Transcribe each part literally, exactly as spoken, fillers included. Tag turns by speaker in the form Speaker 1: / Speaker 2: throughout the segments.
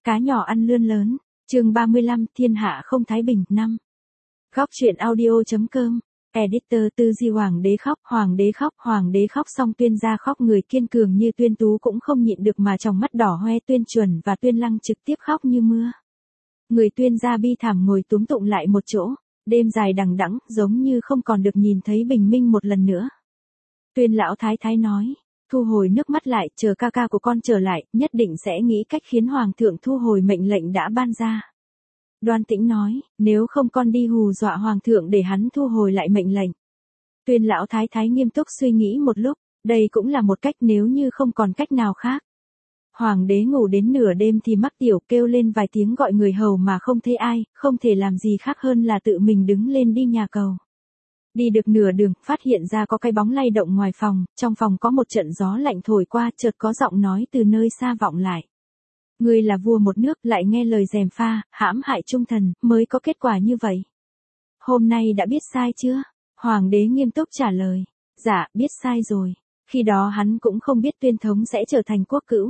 Speaker 1: Cá nhỏ ăn lươn lớn. Chương ba mươi lăm, thiên hạ không thái bình. Năm. Góc truyện audio.com. Editor Tư Di. Hoàng đế khóc, hoàng đế khóc, hoàng đế khóc xong Tuyên gia khóc, người kiên cường như Tuyên Tú cũng không nhịn được mà trong mắt đỏ hoe. Tuyên Chuẩn và Tuyên Lăng trực tiếp khóc như mưa. Người Tuyên gia bi thảm ngồi túm tụng lại một chỗ, đêm dài đằng đẵng, giống như không còn được nhìn thấy bình minh một lần nữa. Tuyên lão thái thái nói, thu hồi nước mắt lại, chờ ca ca của con trở lại, nhất định sẽ nghĩ cách khiến hoàng thượng thu hồi mệnh lệnh đã ban ra. Đoan Tĩnh nói, nếu không con đi hù dọa hoàng thượng để hắn thu hồi lại mệnh lệnh. Tuyên lão thái thái nghiêm túc suy nghĩ một lúc, đây cũng là một cách nếu như không còn cách nào khác. Hoàng đế ngủ đến nửa đêm thì mắc tiểu, kêu lên vài tiếng gọi người hầu mà không thấy ai, không thể làm gì khác hơn là tự mình đứng lên đi nhà cầu. Đi được nửa đường, phát hiện ra có cái bóng lay động ngoài phòng, trong phòng có một trận gió lạnh thổi qua, chợt có giọng nói từ nơi xa vọng lại. Ngươi là vua một nước, lại nghe lời gièm pha, hãm hại trung thần, mới có kết quả như vậy. Hôm nay đã biết sai chưa? Hoàng đế nghiêm túc trả lời. Dạ, biết sai rồi. Khi đó hắn cũng không biết Tuyên thống sẽ trở thành quốc cữu.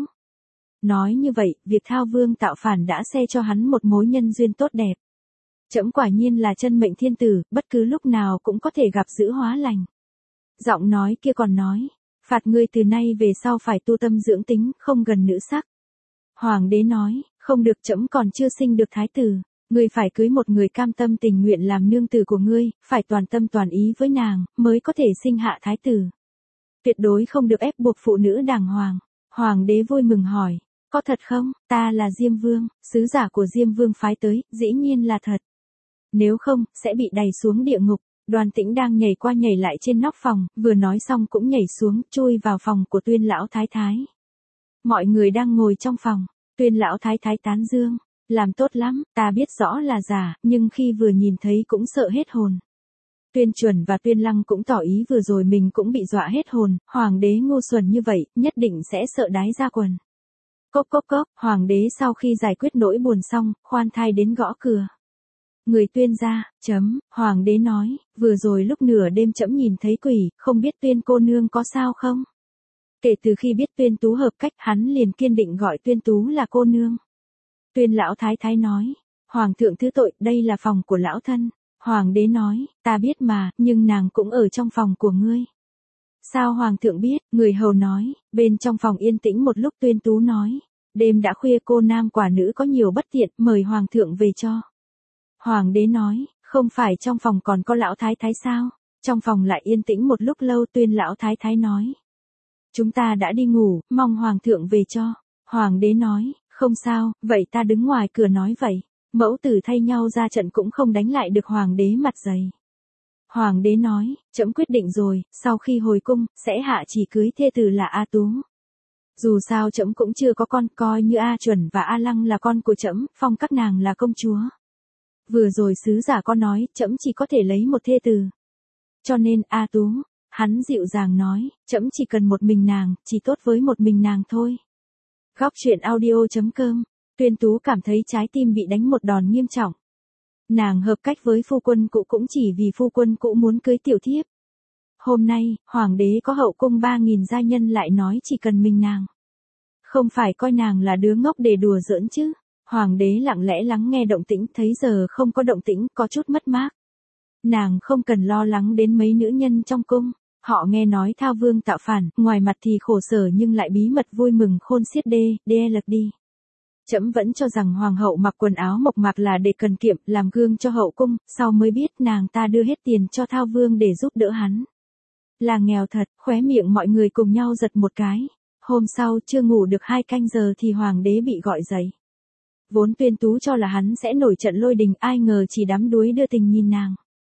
Speaker 1: Nói như vậy, việc Thao Vương tạo phản đã xe cho hắn một mối nhân duyên tốt đẹp. Trẫm quả nhiên là chân mệnh thiên tử, bất cứ lúc nào cũng có thể gặp giữ hóa lành. Giọng nói kia còn nói, phạt ngươi từ nay về sau phải tu tâm dưỡng tính, không gần nữ sắc. Hoàng đế nói, không được, trẫm còn chưa sinh được thái tử, ngươi phải cưới một người cam tâm tình nguyện làm nương tử của ngươi, phải toàn tâm toàn ý với nàng, mới có thể sinh hạ thái tử. Tuyệt đối không được ép buộc phụ nữ đàng hoàng. Hoàng đế vui mừng hỏi, có thật không? Ta là Diêm Vương, sứ giả của Diêm Vương phái tới, dĩ nhiên là thật. Nếu không, sẽ bị đày xuống địa ngục. Đoan Tĩnh đang nhảy qua nhảy lại trên nóc phòng, vừa nói xong cũng nhảy xuống, chui vào phòng của Tuyên lão thái thái. Mọi người đang ngồi trong phòng, Tuyên lão thái thái tán dương, làm tốt lắm, ta biết rõ là giả, nhưng khi vừa nhìn thấy cũng sợ hết hồn. Tuyên Chuẩn và Tuyên Lăng cũng tỏ ý vừa rồi mình cũng bị dọa hết hồn, hoàng đế ngu xuẩn như vậy, nhất định sẽ sợ đái ra quần. Cốc cốc cốc, hoàng đế sau khi giải quyết nỗi buồn xong, khoan thai đến gõ cửa. Người Tuyên gia, chấm, hoàng đế nói, vừa rồi lúc nửa đêm trẫm nhìn thấy quỷ, không biết Tuyên cô nương có sao không? Kể từ khi biết Tuyên Tú hợp cách, hắn liền kiên định gọi Tuyên Tú là cô nương. Tuyên lão thái thái nói, hoàng thượng thứ tội, đây là phòng của lão thân. Hoàng đế nói, ta biết mà, nhưng nàng cũng ở trong phòng của ngươi. Sao hoàng thượng biết? Người hầu nói, bên trong phòng yên tĩnh một lúc. Tuyên Tú nói, đêm đã khuya, cô nam quả nữ có nhiều bất tiện, mời hoàng thượng về cho. Hoàng đế nói, không phải trong phòng còn có lão thái thái sao? Trong phòng lại yên tĩnh một lúc lâu. Tuyên lão thái thái nói, chúng ta đã đi ngủ, mong hoàng thượng về cho. Hoàng đế nói, không sao, vậy ta đứng ngoài cửa nói vậy. Mẫu tử thay nhau ra trận cũng không đánh lại được hoàng đế mặt dày. Hoàng đế nói, trẫm quyết định rồi, sau khi hồi cung, sẽ hạ chỉ cưới thê tử là A Tú. Dù sao trẫm cũng chưa có con, coi như A Chuẩn và A Lăng là con của trẫm, phong các nàng là công chúa. Vừa rồi sứ giả có nói, trẫm chỉ có thể lấy một thê tử. Cho nên A Tú, hắn dịu dàng nói, trẫm chỉ cần một mình nàng, chỉ tốt với một mình nàng thôi. Góc truyện audio.com. Tuyên Tú cảm thấy trái tim bị đánh một đòn nghiêm trọng. Nàng hợp cách với phu quân cũ cũng chỉ vì phu quân cũ muốn cưới tiểu thiếp. Hôm nay, hoàng đế có hậu cung ba nghìn gia nhân lại nói chỉ cần mình nàng. Không phải coi nàng là đứa ngốc để đùa giỡn chứ. Hoàng đế lặng lẽ lắng nghe động tĩnh, thấy giờ không có động tĩnh, có chút mất mát. Nàng không cần lo lắng đến mấy nữ nhân trong cung. Họ nghe nói Thao Vương tạo phản, ngoài mặt thì khổ sở nhưng lại bí mật vui mừng khôn xiết. Đê, đê lật đi. Trẫm vẫn cho rằng hoàng hậu mặc quần áo mộc mạc là để cần kiệm, làm gương cho hậu cung, sau mới biết nàng ta đưa hết tiền cho Thao Vương để giúp đỡ hắn. Là nghèo thật. Khóe miệng mọi người cùng nhau giật một cái. Hôm sau chưa ngủ được hai canh giờ thì hoàng đế bị gọi dậy. Vốn Tuyên Tú cho là hắn sẽ nổi trận lôi đình, ai ngờ chỉ đắm đuối đưa tình nhìn nàng.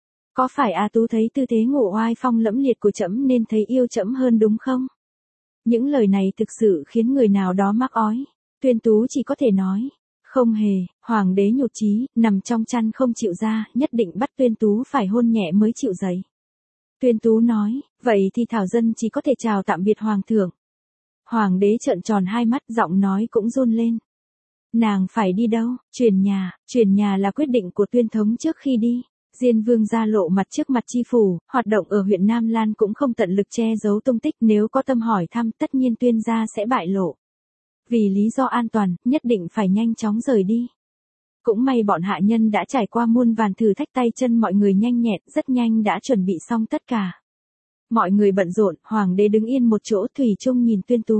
Speaker 1: Có phải A Tú thấy tư thế ngủ oai phong lẫm liệt của trẫm nên thấy yêu trẫm hơn đúng không? Những lời này thực sự khiến người nào đó mắc ói. Tuyên Tú chỉ có thể nói, không hề. Hoàng đế nhụt chí, nằm trong chăn không chịu ra, nhất định bắt Tuyên Tú phải hôn nhẹ mới chịu dậy. Tuyên Tú nói, vậy thì thảo dân chỉ có thể chào tạm biệt hoàng thượng. Hoàng đế trợn tròn hai mắt, giọng nói cũng run lên. Nàng phải đi đâu? Chuyển nhà. Chuyển nhà là quyết định của Tuyên thống trước khi đi. Diên Vương ra lộ mặt trước mặt chi phủ, hoạt động ở huyện Nam Lan cũng không tận lực che giấu tung tích, nếu có tâm hỏi thăm tất nhiên Tuyên gia sẽ bại lộ. Vì lý do an toàn, nhất định phải nhanh chóng rời đi. Cũng may bọn hạ nhân đã trải qua muôn vàn thử thách, tay chân mọi người nhanh nhẹn, rất nhanh đã chuẩn bị xong tất cả. Mọi người bận rộn, hoàng đế đứng yên một chỗ thủy chung nhìn Tuyên Tú.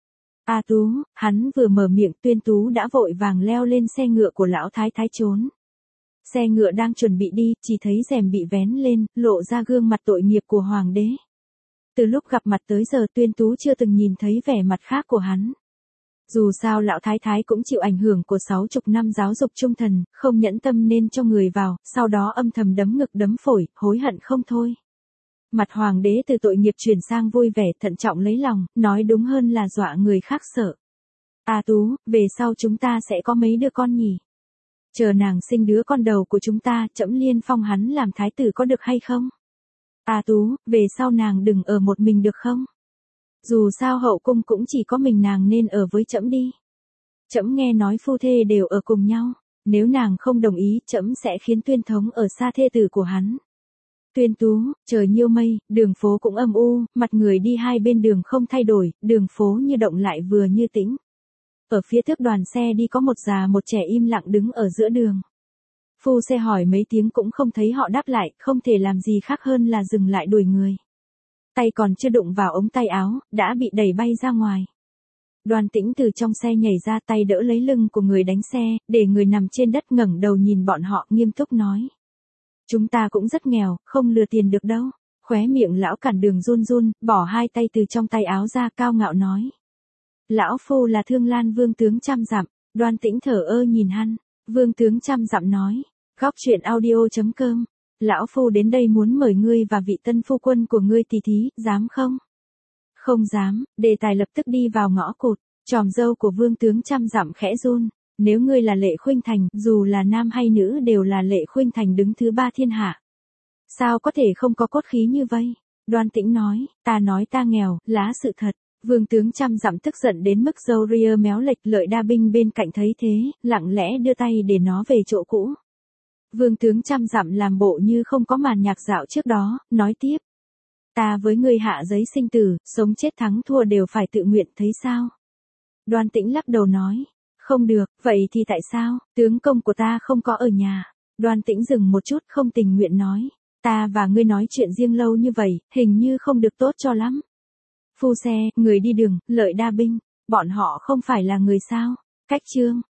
Speaker 1: A Tú, hắn vừa mở miệng Tuyên Tú đã vội vàng leo lên xe ngựa của lão thái thái trốn. Xe ngựa đang chuẩn bị đi, chỉ thấy rèm bị vén lên, lộ ra gương mặt tội nghiệp của hoàng đế. Từ lúc gặp mặt tới giờ Tuyên Tú chưa từng nhìn thấy vẻ mặt khác của hắn. Dù sao lão thái thái cũng chịu ảnh hưởng của sáu chục năm giáo dục trung thần, không nhẫn tâm nên cho người vào, sau đó âm thầm đấm ngực đấm phổi, hối hận không thôi. Mặt hoàng đế từ tội nghiệp chuyển sang vui vẻ, thận trọng lấy lòng, nói đúng hơn là dọa người khác sợ. A Tú, về sau chúng ta sẽ có mấy đứa con nhỉ? Chờ nàng sinh đứa con đầu của chúng ta, trẫm liên phong hắn làm thái tử có được hay không? A Tú, về sau nàng đừng ở một mình được không? Dù sao hậu cung cũng chỉ có mình nàng nên ở với trẫm đi. Trẫm nghe nói phu thê đều ở cùng nhau, nếu nàng không đồng ý, trẫm sẽ khiến Tuyên thống ở xa thê tử của hắn. Tuyên Tú, trời nhiêu mây, đường phố cũng âm u, mặt người đi hai bên đường không thay đổi, đường phố như động lại vừa như tĩnh. Ở phía trước đoàn xe đi có một già một trẻ im lặng đứng ở giữa đường. Phu xe hỏi mấy tiếng cũng không thấy họ đáp lại, không thể làm gì khác hơn là dừng lại đuổi người. Tay còn chưa đụng vào ống tay áo, đã bị đẩy bay ra ngoài. Đoan Tĩnh từ trong xe nhảy ra, tay đỡ lấy lưng của người đánh xe, để người nằm trên đất ngẩng đầu nhìn bọn họ, nghiêm túc nói. Chúng ta cũng rất nghèo, không lừa tiền được đâu. Khóe miệng lão cản đường run run, bỏ hai tay từ trong tay áo ra, cao ngạo nói. Lão phu là Thương Lan Vương tướng trăm dặm. Đoan Tĩnh thở ơ nhìn hắn. Vương tướng trăm dặm nói. Góc truyện audio chấm com. Lão phu đến đây muốn mời ngươi và vị tân phu quân của ngươi tỷ thí, dám không? Không dám. Đề tài lập tức đi vào ngõ cụt. Tròm dâu của vương tướng trăm dặm khẽ run. Nếu ngươi là Lệ Khuynh Thành, dù là nam hay nữ đều là Lệ Khuynh Thành đứng thứ ba thiên hạ. Sao có thể không có cốt khí như vậy? Đoan Tĩnh nói, ta nói ta nghèo, lá sự thật. Vương tướng trăm dặm tức giận đến mức râu ria méo lệch. Lợi Đa binh bên cạnh thấy thế, lặng lẽ đưa tay để nó về chỗ cũ. Vương tướng trăm dặm làm bộ như không có màn nhạc dạo trước đó, nói tiếp. Ta với ngươi hạ giấy sinh tử, sống chết thắng thua đều phải tự nguyện, thấy sao? Đoan Tĩnh lắc đầu nói. Không được, vậy thì tại sao? Tướng công của ta không có ở nhà. Đoan Tĩnh dừng một chút, không tình nguyện nói. Ta và ngươi nói chuyện riêng lâu như vậy, hình như không được tốt cho lắm. Phu xe, người đi đường, Lợi Đa binh, bọn họ không phải là người sao? Cách chương.